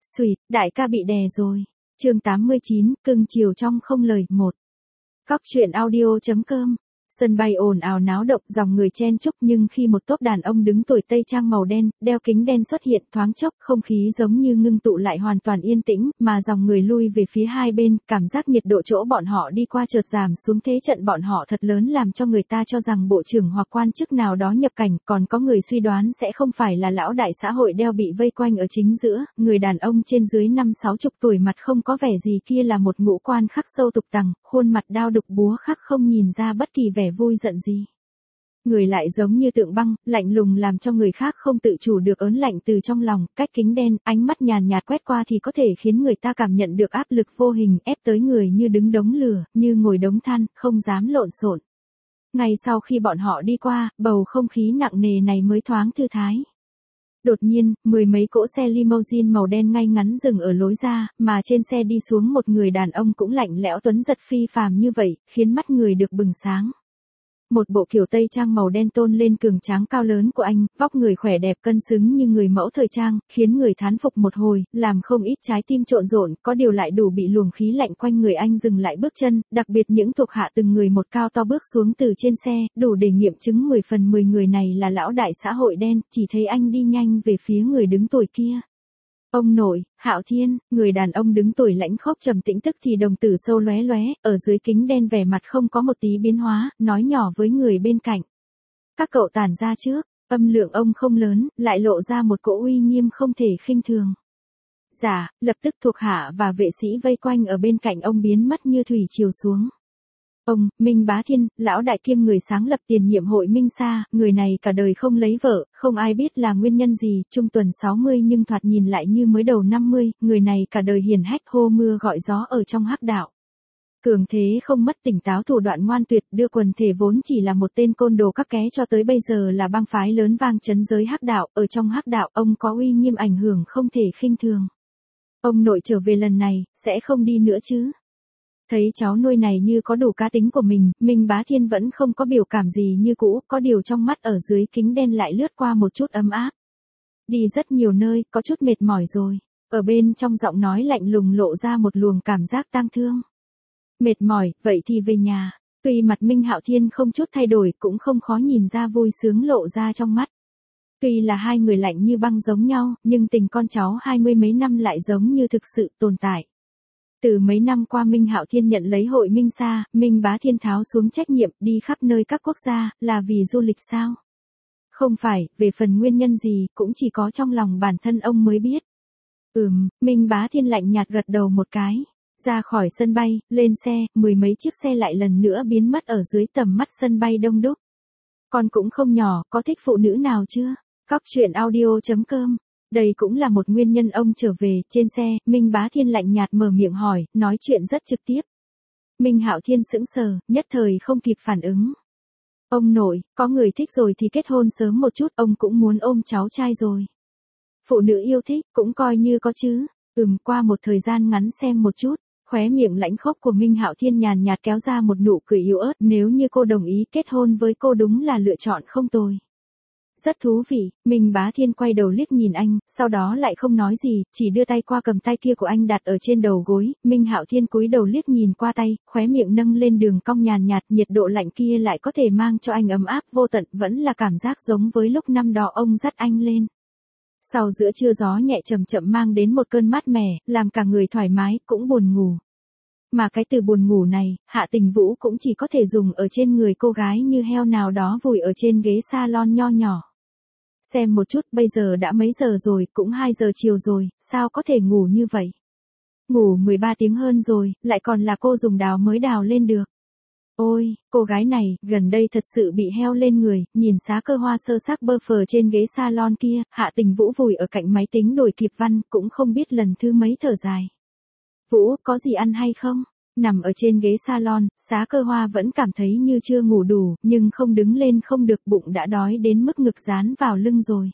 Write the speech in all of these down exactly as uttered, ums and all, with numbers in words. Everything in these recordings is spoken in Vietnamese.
Xùi, đại ca bị đè rồi. Chương tám mươi chín, cưng chiều trong không lời. Một. Cóc truyện audio.com. Sân bay ồn ào náo động, dòng người chen chúc, nhưng khi một tốp đàn ông đứng tuổi tây trang màu đen, đeo kính đen xuất hiện, thoáng chốc không khí giống như ngưng tụ lại hoàn toàn yên tĩnh, mà dòng người lui về phía hai bên, cảm giác nhiệt độ chỗ bọn họ đi qua chợt giảm xuống, thế trận bọn họ thật lớn làm cho người ta cho rằng bộ trưởng hoặc quan chức nào đó nhập cảnh, còn có người suy đoán sẽ không phải là lão đại xã hội đeo bị vây quanh ở chính giữa, người đàn ông trên dưới năm sáu chục tuổi, mặt không có vẻ gì, kia là một ngũ quan khắc sâu tục tằng, khuôn mặt đao đục búa khắc, không nhìn ra bất kỳ vẻ vui giận gì. Người lại giống như tượng băng, lạnh lùng làm cho người khác không tự chủ được ớn lạnh từ trong lòng, cách kính đen, ánh mắt nhàn nhạt quét qua thì có thể khiến người ta cảm nhận được áp lực vô hình ép tới người như đứng đống lửa, như ngồi đống than, không dám lộn xộn. Ngay sau khi bọn họ đi qua, bầu không khí nặng nề này mới thoáng thư thái. Đột nhiên, mười mấy cỗ xe limousine màu đen ngay ngắn dừng ở lối ra, mà trên xe đi xuống một người đàn ông cũng lạnh lẽo tuấn giật phi phàm như vậy, khiến mắt người được bừng sáng. Một bộ kiểu tây trang màu đen tôn lên cường tráng cao lớn của anh, vóc người khỏe đẹp cân xứng như người mẫu thời trang, khiến người thán phục một hồi, làm không ít trái tim trộn rộn, có điều lại đủ bị luồng khí lạnh quanh người anh dừng lại bước chân, đặc biệt những thuộc hạ từng người một cao to bước xuống từ trên xe, đủ để nghiệm chứng mười phần mười người này là lão đại xã hội đen, chỉ thấy anh đi nhanh về phía người đứng tuổi kia. Ông nội, Hạo Thiên, người đàn ông đứng tuổi lãnh khốc trầm tĩnh, tức thì đồng tử sâu lóe lóe, ở dưới kính đen vẻ mặt không có một tí biến hóa, nói nhỏ với người bên cạnh. Các cậu tản ra trước, âm lượng ông không lớn, lại lộ ra một cỗ uy nghiêm không thể khinh thường. Dạ, lập tức thuộc hạ và vệ sĩ vây quanh ở bên cạnh ông biến mất như thủy triều xuống. Ông, Minh Bá Thiên, lão đại kiêm người sáng lập tiền nhiệm hội Minh Sa, người này cả đời không lấy vợ, không ai biết là nguyên nhân gì, trung tuần sáu mươi nhưng thoạt nhìn lại như mới đầu năm mươi, người này cả đời hiền hách hô mưa gọi gió ở trong hắc đạo. Cường thế không mất tỉnh táo, thủ đoạn ngoan tuyệt, đưa quần thể vốn chỉ là một tên côn đồ các ké cho tới bây giờ là bang phái lớn vang chấn giới hắc đạo, ở trong hắc đạo ông có uy nghiêm ảnh hưởng không thể khinh thường. Ông nội trở về lần này, sẽ không đi nữa chứ? Thấy cháu nuôi này như có đủ cá tính của mình, Minh Bá Thiên vẫn không có biểu cảm gì như cũ, có điều trong mắt ở dưới kính đen lại lướt qua một chút ấm áp. Đi rất nhiều nơi, có chút mệt mỏi rồi. Ở bên trong giọng nói lạnh lùng lộ ra một luồng cảm giác tang thương. Mệt mỏi, vậy thì về nhà. Tuy mặt Minh Hạo Thiên không chút thay đổi, cũng không khó nhìn ra vui sướng lộ ra trong mắt. Tuy là hai người lạnh như băng giống nhau, nhưng tình con cháu hai mươi mấy năm lại giống như thực sự tồn tại. Từ mấy năm qua Minh Hạo Thiên nhận lấy hội Minh Sa, Minh Bá Thiên tháo xuống trách nhiệm đi khắp nơi các quốc gia, là vì du lịch sao? Không phải, về phần nguyên nhân gì, cũng chỉ có trong lòng bản thân ông mới biết. Ừm, Minh Bá Thiên lạnh nhạt gật đầu một cái. Ra khỏi sân bay, lên xe, mười mấy chiếc xe lại lần nữa biến mất ở dưới tầm mắt sân bay đông đúc. Con cũng không nhỏ, có thích phụ nữ nào chưa? Cóc truyện audio.com. Đây cũng là một nguyên nhân ông trở về. Trên xe, Minh Bá Thiên lạnh nhạt mở miệng hỏi, nói chuyện rất trực tiếp. Minh Hạo Thiên sững sờ, nhất thời không kịp phản ứng. Ông nội, có người thích rồi thì kết hôn sớm một chút, ông cũng muốn ôm cháu trai rồi. Phụ nữ yêu thích, cũng coi như có chứ. Ừm, qua một thời gian ngắn xem một chút, khóe miệng lãnh khốc của Minh Hạo Thiên nhàn nhạt kéo ra một nụ cười yếu ớt, nếu như cô đồng ý kết hôn với cô đúng là lựa chọn không tồi. Rất thú vị. Minh Bá Thiên quay đầu liếc nhìn anh, sau đó lại không nói gì, chỉ đưa tay qua cầm tay kia của anh đặt ở trên đầu gối. Minh Hạo Thiên cúi đầu liếc nhìn qua tay, khóe miệng nâng lên đường cong nhàn nhạt, nhiệt độ lạnh kia lại có thể mang cho anh ấm áp vô tận, vẫn là cảm giác giống với lúc năm đó ông dắt anh lên. Sau giữa trưa gió nhẹ chậm chậm mang đến một cơn mát mẻ, làm cả người thoải mái, cũng buồn ngủ. Mà cái từ buồn ngủ này, Hạ Tình Vũ cũng chỉ có thể dùng ở trên người cô gái như heo nào đó vùi ở trên ghế salon nho nhỏ. Xem một chút, bây giờ đã mấy giờ rồi, cũng hai giờ chiều rồi, sao có thể ngủ như vậy? Ngủ mười ba tiếng hơn rồi, lại còn là cô dùng đào mới đào lên được. Ôi, cô gái này, gần đây thật sự bị heo lên người, nhìn xá cơ hoa sơ sắc bơ phờ trên ghế salon kia, Hạ Tình Vũ vùi ở cạnh máy tính đổi kịp văn, cũng không biết lần thứ mấy thở dài. Vũ, có gì ăn hay không? Nằm ở trên ghế salon, xá cơ hoa vẫn cảm thấy như chưa ngủ đủ, nhưng không đứng lên không được, bụng đã đói đến mức ngực dán vào lưng rồi.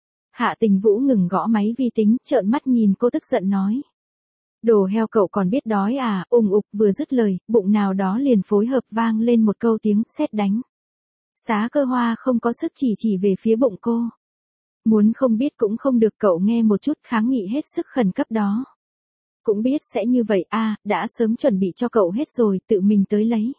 Hạ Tình Vũ ngừng gõ máy vi tính, trợn mắt nhìn cô tức giận nói. Đồ heo cậu còn biết đói à, ùng ục vừa dứt lời, bụng nào đó liền phối hợp vang lên một câu tiếng sét đánh. Xá cơ hoa không có sức chỉ chỉ về phía bụng cô. Muốn không biết cũng không được, cậu nghe một chút, kháng nghị hết sức khẩn cấp đó. Cũng biết sẽ như vậy à, đã sớm chuẩn bị cho cậu hết rồi, tự mình tới lấy.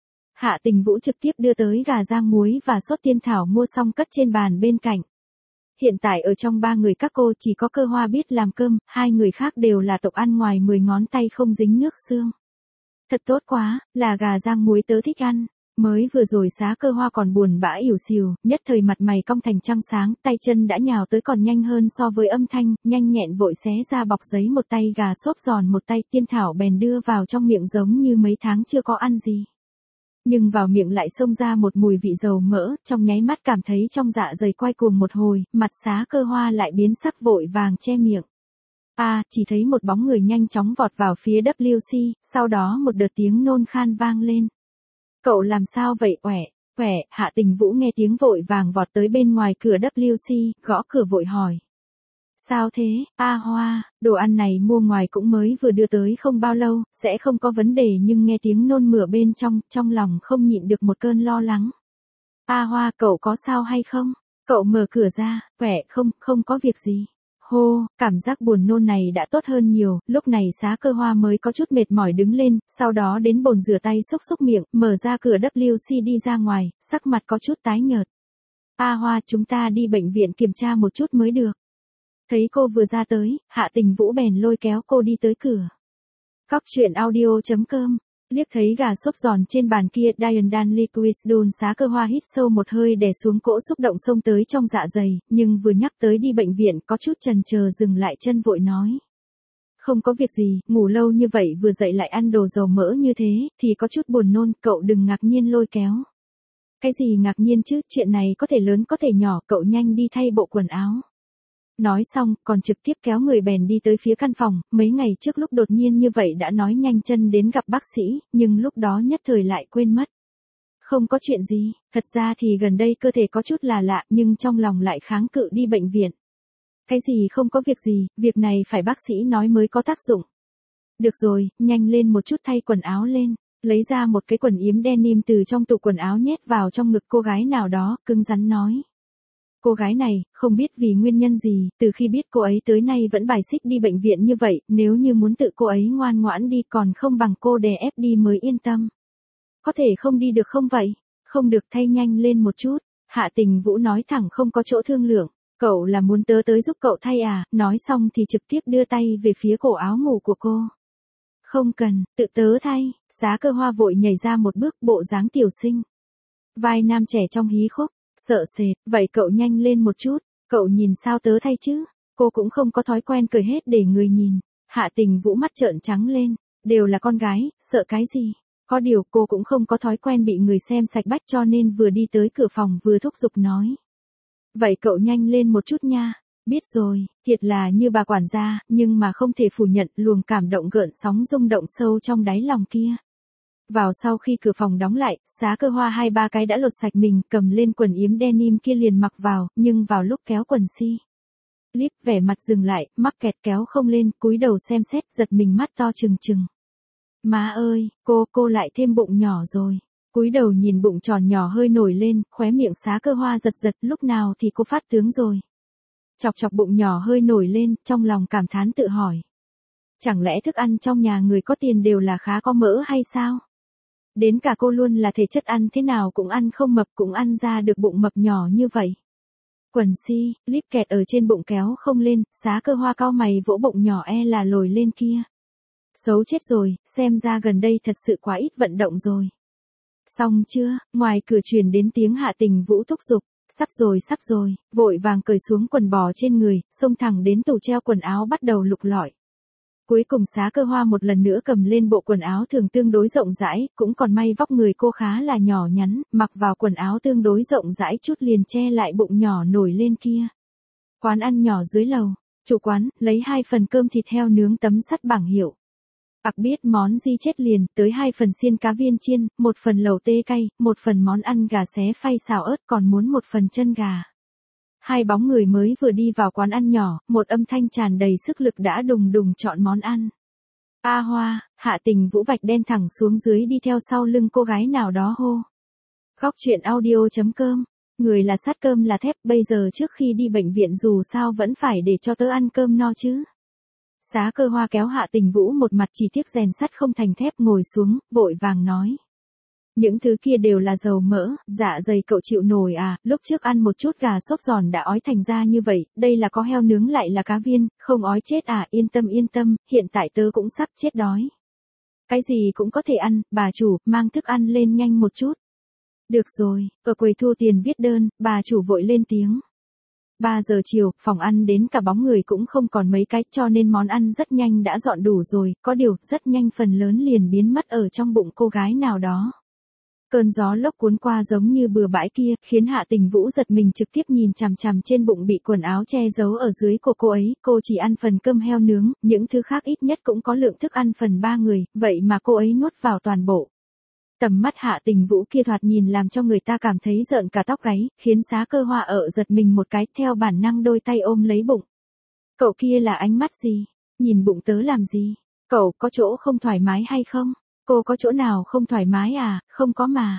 Hạ Tình Vũ trực tiếp đưa tới gà rang muối và sốt tiên thảo mua xong cất trên bàn bên cạnh. Hiện tại ở trong ba người các cô chỉ có Cơ Hoa biết làm cơm, hai người khác đều là tộc ăn ngoài mười ngón tay không dính nước xương. Thật tốt quá, là gà rang muối tớ thích ăn. Mới vừa rồi Xá Cơ Hoa còn buồn bã ỉu xìu, nhất thời mặt mày cong thành trăng sáng, tay chân đã nhào tới còn nhanh hơn so với âm thanh, nhanh nhẹn vội xé ra bọc giấy, một tay gà xốp giòn một tay tiên thảo bèn đưa vào trong miệng giống như mấy tháng chưa có ăn gì. Nhưng vào miệng lại xông ra một mùi vị dầu mỡ, trong nháy mắt cảm thấy trong dạ dày quay cuồng một hồi, mặt Xá Cơ Hoa lại biến sắc vội vàng che miệng. A, à, chỉ thấy một bóng người nhanh chóng vọt vào phía W C, sau đó một đợt tiếng nôn khan vang lên. Cậu làm sao vậy oẻ, oẻ, Hạ Tình Vũ nghe tiếng vội vàng vọt tới bên ngoài cửa W C, gõ cửa vội hỏi. Sao thế, A Hoa, đồ ăn này mua ngoài cũng mới vừa đưa tới không bao lâu, sẽ không có vấn đề, nhưng nghe tiếng nôn mửa bên trong, trong lòng không nhịn được một cơn lo lắng. A Hoa, cậu có sao hay không? Cậu mở cửa ra, khỏe không, không có việc gì. Hô, cảm giác buồn nôn này đã tốt hơn nhiều, lúc này Xá Cơ Hoa mới có chút mệt mỏi đứng lên, sau đó đến bồn rửa tay xúc xúc miệng, mở ra cửa W C đi ra ngoài, sắc mặt có chút tái nhợt. A Hoa, chúng ta đi bệnh viện kiểm tra một chút mới được. Thấy cô vừa ra tới, Hạ Tình Vũ bèn lôi kéo cô đi tới cửa. Cóc truyện audio chấm com, liếc thấy gà xốp giòn trên bàn kia, Diane Dan Liquid Dun, Xá Cơ Hoa hít sâu một hơi đè xuống cỗ xúc động xông tới trong dạ dày, nhưng vừa nhắc tới đi bệnh viện có chút chần chờ dừng lại chân vội nói. Không có việc gì, ngủ lâu như vậy vừa dậy lại ăn đồ dầu mỡ như thế, thì có chút buồn nôn, cậu đừng ngạc nhiên lôi kéo. Cái gì ngạc nhiên chứ, chuyện này có thể lớn có thể nhỏ, cậu nhanh đi thay bộ quần áo. Nói xong, còn trực tiếp kéo người bèn đi tới phía căn phòng, mấy ngày trước lúc đột nhiên như vậy đã nói nhanh chân đến gặp bác sĩ, nhưng lúc đó nhất thời lại quên mất. Không có chuyện gì, thật ra thì gần đây cơ thể có chút là lạ, nhưng trong lòng lại kháng cự đi bệnh viện. Cái gì không có việc gì, việc này phải bác sĩ nói mới có tác dụng. Được rồi, nhanh lên một chút thay quần áo lên, lấy ra một cái quần yếm denim từ trong tủ quần áo nhét vào trong ngực cô gái nào đó, cứng rắn nói. Cô gái này, không biết vì nguyên nhân gì, từ khi biết cô ấy tới nay vẫn bài xích đi bệnh viện như vậy, nếu như muốn tự cô ấy ngoan ngoãn đi còn không bằng cô đè ép đi mới yên tâm. Có thể không đi được không vậy? Không được, thay nhanh lên một chút. Hạ Tình Vũ nói thẳng không có chỗ thương lượng. Cậu là muốn tớ tới giúp cậu thay à? Nói xong thì trực tiếp đưa tay về phía cổ áo ngủ của cô. Không cần, tự tớ thay. Xá Cơ Hoa vội nhảy ra một bước, bộ dáng tiểu sinh. Vai nam trẻ trong hí khúc. Sợ sệt, vậy cậu nhanh lên một chút, cậu nhìn sao tớ thay chứ, cô cũng không có thói quen cười hết để người nhìn. Hạ Tình Vũ mắt trợn trắng lên, đều là con gái, sợ cái gì, có điều cô cũng không có thói quen bị người xem sạch bách cho nên vừa đi tới cửa phòng vừa thúc giục nói. Vậy cậu nhanh lên một chút nha, biết rồi, thiệt là như bà quản gia, nhưng mà không thể phủ nhận luồng cảm động gợn sóng rung động sâu trong đáy lòng kia. Vào sau khi cửa phòng đóng lại, Xá Cơ Hoa hai ba cái đã lột sạch mình, cầm lên quần yếm denim kia liền mặc vào, nhưng vào lúc kéo quần si. Líp vẻ mặt dừng lại, mắc kẹt kéo không lên, cúi đầu xem xét, giật mình mắt to trừng trừng. Má ơi, cô, cô lại thêm bụng nhỏ rồi. Cúi đầu nhìn bụng tròn nhỏ hơi nổi lên, khóe miệng Xá Cơ Hoa giật giật, lúc nào thì cô phát tướng rồi. Chọc chọc bụng nhỏ hơi nổi lên, trong lòng cảm thán tự hỏi. Chẳng lẽ thức ăn trong nhà người có tiền đều là khá có mỡ hay sao? Đến cả cô luôn là thể chất ăn thế nào cũng ăn không mập, cũng ăn ra được bụng mập nhỏ như vậy. Quần si, líp kẹt ở trên bụng kéo không lên, Xá Cơ Hoa cau mày vỗ bụng nhỏ e là lồi lên kia. Xấu chết rồi, xem ra gần đây thật sự quá ít vận động rồi. Xong chưa, ngoài cửa truyền đến tiếng Hạ Tình Vũ thúc giục, sắp rồi sắp rồi, vội vàng cởi xuống quần bò trên người, xông thẳng đến tủ treo quần áo bắt đầu lục lọi. Cuối cùng Xá Cơ Hoa một lần nữa cầm lên bộ quần áo thường tương đối rộng rãi, cũng còn may vóc người cô khá là nhỏ nhắn, mặc vào quần áo tương đối rộng rãi chút liền che lại bụng nhỏ nổi lên kia. Quán ăn nhỏ dưới lầu, chủ quán, lấy hai phần cơm thịt heo nướng tấm sắt bảng hiệu. Ặc biết món gì chết liền, tới hai phần xiên cá viên chiên, một phần lẩu tê cay, một phần món ăn gà xé phay xào ớt còn muốn một phần chân gà. Hai bóng người mới vừa đi vào quán ăn nhỏ, một âm thanh tràn đầy sức lực đã đùng đùng chọn món ăn. A Hoa, Hạ Tình Vũ vạch đen thẳng xuống dưới đi theo sau lưng cô gái nào đó hô. Cóc truyện audio chấm com Người là sắt cơm là thép, bây giờ trước khi đi bệnh viện dù sao vẫn phải để cho tớ ăn cơm no chứ. Xá Cơ Hoa kéo Hạ Tình Vũ một mặt chỉ tiếc rèn sắt không thành thép ngồi xuống, vội vàng nói. Những thứ kia đều là dầu mỡ, dạ dày cậu chịu nổi à, lúc trước ăn một chút gà xốp giòn đã ói thành ra như vậy, đây là có heo nướng lại là cá viên, không ói chết à, yên tâm yên tâm, hiện tại tớ cũng sắp chết đói. Cái gì cũng có thể ăn, bà chủ, mang thức ăn lên nhanh một chút. Được rồi, ở quầy thu tiền viết đơn, bà chủ vội lên tiếng. ba giờ chiều, phòng ăn đến cả bóng người cũng không còn mấy cái, cho nên món ăn rất nhanh đã dọn đủ rồi, có điều, rất nhanh phần lớn liền biến mất ở trong bụng cô gái nào đó. Cơn gió lốc cuốn qua giống như bừa bãi kia, khiến Hạ Tình Vũ giật mình trực tiếp nhìn chằm chằm trên bụng bị quần áo che giấu ở dưới của cô ấy, cô chỉ ăn phần cơm heo nướng, những thứ khác ít nhất cũng có lượng thức ăn phần ba người, vậy mà cô ấy nuốt vào toàn bộ. Tầm mắt Hạ Tình Vũ kia thoạt nhìn làm cho người ta cảm thấy rợn cả tóc gáy, khiến Xá Cơ Hoa ở giật mình một cái, theo bản năng đôi tay ôm lấy bụng. Cậu kia là ánh mắt gì? Nhìn bụng tớ làm gì? Cậu có chỗ không thoải mái hay không? Cô có chỗ nào không thoải mái à? Không có mà.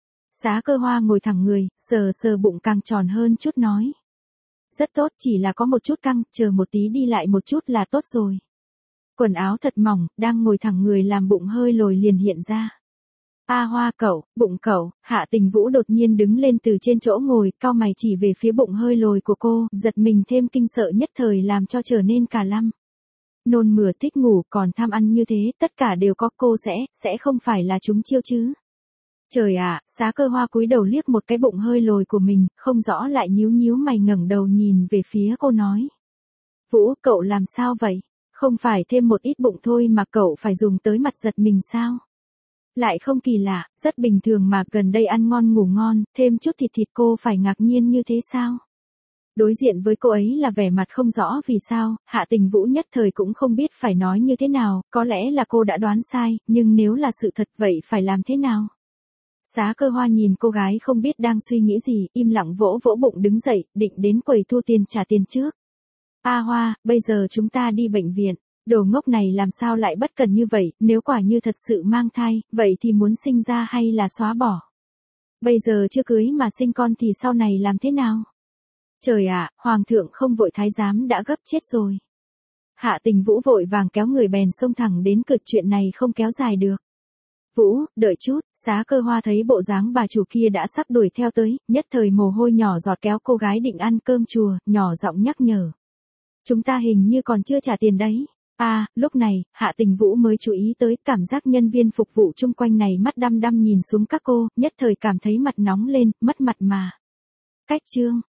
Xá Cơ Hoa ngồi thẳng người, sờ sờ bụng càng tròn hơn chút nói. Rất tốt, chỉ là có một chút căng, chờ một tí đi lại một chút là tốt rồi. Quần áo thật mỏng, đang ngồi thẳng người làm bụng hơi lồi liền hiện ra. A Hoa cậu, bụng cậu, Hạ Tình Vũ đột nhiên đứng lên từ trên chỗ ngồi, cau mày chỉ về phía bụng hơi lồi của cô, giật mình thêm kinh sợ nhất thời làm cho trở nên cả lăm. Nôn mửa thích ngủ còn tham ăn như thế, tất cả đều có, cô sẽ, sẽ không phải là chúng chiêu chứ. Trời ạ, Xá Cơ Hoa cúi đầu liếc một cái bụng hơi lồi của mình, không rõ lại nhíu nhíu mày ngẩng đầu nhìn về phía cô nói. Vũ, cậu làm sao vậy? Không phải thêm một ít bụng thôi mà cậu phải dùng tới mặt giật mình sao? Lại không kỳ lạ, rất bình thường mà, gần đây ăn ngon ngủ ngon, thêm chút thịt thịt cô phải ngạc nhiên như thế sao? Đối diện với cô ấy là vẻ mặt không rõ vì sao, Hạ Tình Vũ nhất thời cũng không biết phải nói như thế nào, có lẽ là cô đã đoán sai, nhưng nếu là sự thật vậy phải làm thế nào? Xá Cơ Hoa nhìn cô gái không biết đang suy nghĩ gì, im lặng vỗ vỗ bụng đứng dậy, định đến quầy thu tiền trả tiền trước. A Hoa, bây giờ chúng ta đi bệnh viện. Đồ ngốc này làm sao lại bất cần như vậy, nếu quả như thật sự mang thai, vậy thì muốn sinh ra hay là xóa bỏ? Bây giờ chưa cưới mà sinh con thì sau này làm thế nào? Trời ạ, Hoàng thượng không vội thái giám đã gấp chết rồi. Hạ Tình Vũ vội vàng kéo người bèn xông thẳng đến cực, chuyện này không kéo dài được. Vũ, đợi chút, Xá Cơ Hoa thấy bộ dáng bà chủ kia đã sắp đuổi theo tới, nhất thời mồ hôi nhỏ giọt kéo cô gái định ăn cơm chùa, nhỏ giọng nhắc nhở. Chúng ta hình như còn chưa trả tiền đấy. À, lúc này, Hạ Tình Vũ mới chú ý tới cảm giác nhân viên phục vụ chung quanh này mắt đăm đăm nhìn xuống các cô, nhất thời cảm thấy mặt nóng lên, mất mặt mà. Cách chương.